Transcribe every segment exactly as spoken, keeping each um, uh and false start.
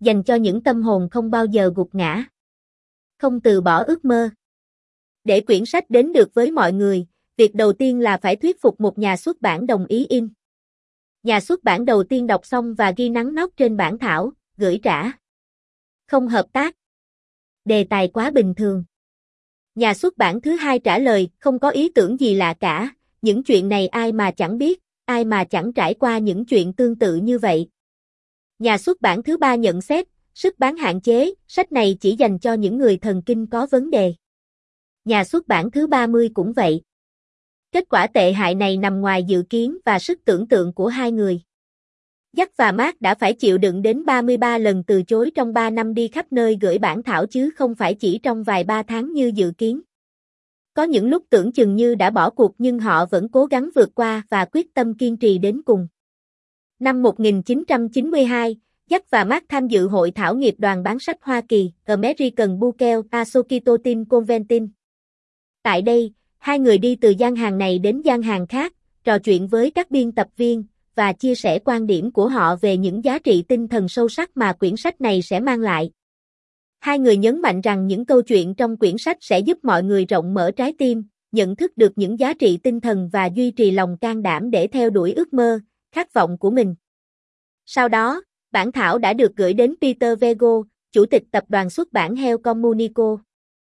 dành cho những tâm hồn không bao giờ gục ngã, không từ bỏ ước mơ. Để quyển sách đến được với mọi người, việc đầu tiên là phải thuyết phục một nhà xuất bản đồng ý in. Nhà xuất bản đầu tiên đọc xong và ghi nắn nót trên bản thảo, gửi trả. Không hợp tác. Đề tài quá bình thường. Nhà xuất bản thứ hai trả lời, không có ý tưởng gì lạ cả, những chuyện này ai mà chẳng biết, ai mà chẳng trải qua những chuyện tương tự như vậy. Nhà xuất bản thứ ba nhận xét, sức bán hạn chế, sách này chỉ dành cho những người thần kinh có vấn đề. Nhà xuất bản thứ ba mươi cũng vậy. Kết quả tệ hại này nằm ngoài dự kiến và sức tưởng tượng của hai người. Jack và Mark đã phải chịu đựng đến ba mươi ba lần từ chối trong ba năm đi khắp nơi gửi bản thảo chứ không phải chỉ trong vài ba tháng như dự kiến. Có những lúc tưởng chừng như đã bỏ cuộc nhưng họ vẫn cố gắng vượt qua và quyết tâm kiên trì đến cùng. Năm một nghìn chín trăm chín mươi hai, Jack và Mark tham dự hội thảo nghiệp đoàn bán sách Hoa Kỳ, American Booker Association Convention. Tại đây, hai người đi từ gian hàng này đến gian hàng khác, trò chuyện với các biên tập viên, và chia sẻ quan điểm của họ về những giá trị tinh thần sâu sắc mà quyển sách này sẽ mang lại. Hai người nhấn mạnh rằng những câu chuyện trong quyển sách sẽ giúp mọi người rộng mở trái tim, nhận thức được những giá trị tinh thần và duy trì lòng can đảm để theo đuổi ước mơ, khát vọng của mình. Sau đó, bản thảo đã được gửi đến Peter Vego, chủ tịch tập đoàn xuất bản Hell Communico.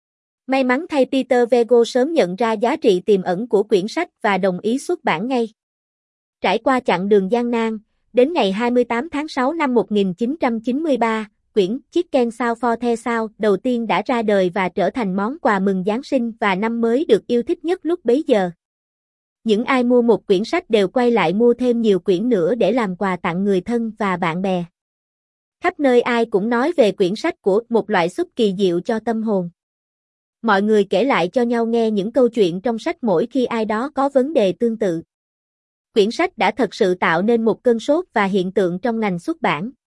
May mắn thay Peter Vego sớm nhận ra giá trị tiềm ẩn của quyển sách và đồng ý xuất bản ngay. Trải qua chặng đường gian nan, đến ngày hai mươi tám tháng sáu năm một nghìn chín trăm chín mươi ba, quyển Chicken Soup for the South đầu tiên đã ra đời và trở thành món quà mừng Giáng sinh và năm mới được yêu thích nhất lúc bấy giờ. Những ai mua một quyển sách đều quay lại mua thêm nhiều quyển nữa để làm quà tặng người thân và bạn bè. Khắp nơi ai cũng nói về quyển sách của một loại súp kỳ diệu cho tâm hồn. Mọi người kể lại cho nhau nghe những câu chuyện trong sách mỗi khi ai đó có vấn đề tương tự. Quyển sách đã thật sự tạo nên một cơn sốt và hiện tượng trong ngành xuất bản.